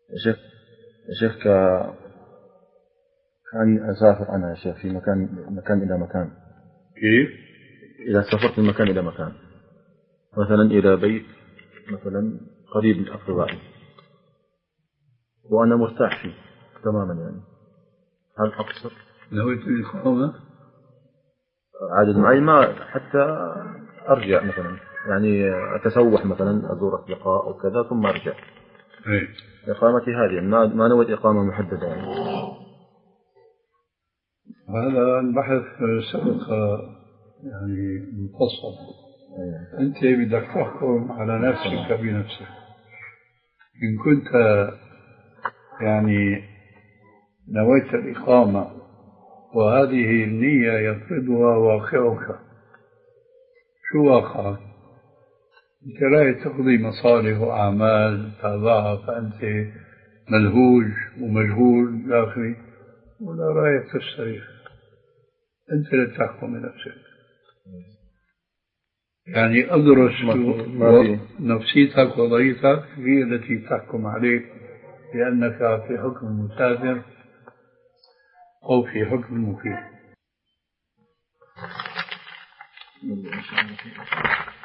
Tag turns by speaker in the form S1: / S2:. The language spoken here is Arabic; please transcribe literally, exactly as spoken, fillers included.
S1: يا شيخ يا شيخ ك... كان أسافر أنا يا شيخ في مكان مكان إلى مكان.
S2: كيف؟
S1: إذا سافرت من مكان إلى مكان مثلا إلى بيت مثلا قريب من أقربائي وأنا مرتاح فيه تماما يعني، هل أقصر؟
S2: نويت الإقامة؟
S1: عدد معين ما حتى أرجع مثلا يعني أتسوح مثلا أزور أصدقاء وكذا ثم أرجع.
S2: إيه.
S1: إقامتي هذه ما ما نويت إقامة محددة يعني.
S2: هذا البحث سبق يعني مفصل.
S1: أيه.
S2: أنت بدك تحكم على نفسك بنفسك. إن كنت يعني نويت الإقامة وهذه النية يفرضها واقعك، شو واقعك؟ أنت رايح تقضي مصالح وأعمال تضعها، فأنت ملهوج ومجهول إلى آخره، ولا رايح تستريح. أنت لا تحكم بنفسك. يعني أدرس نفسيتك وضعيتك هي التي تحكم عليك بأنك في حكم المسافر أو في حكم المقيم.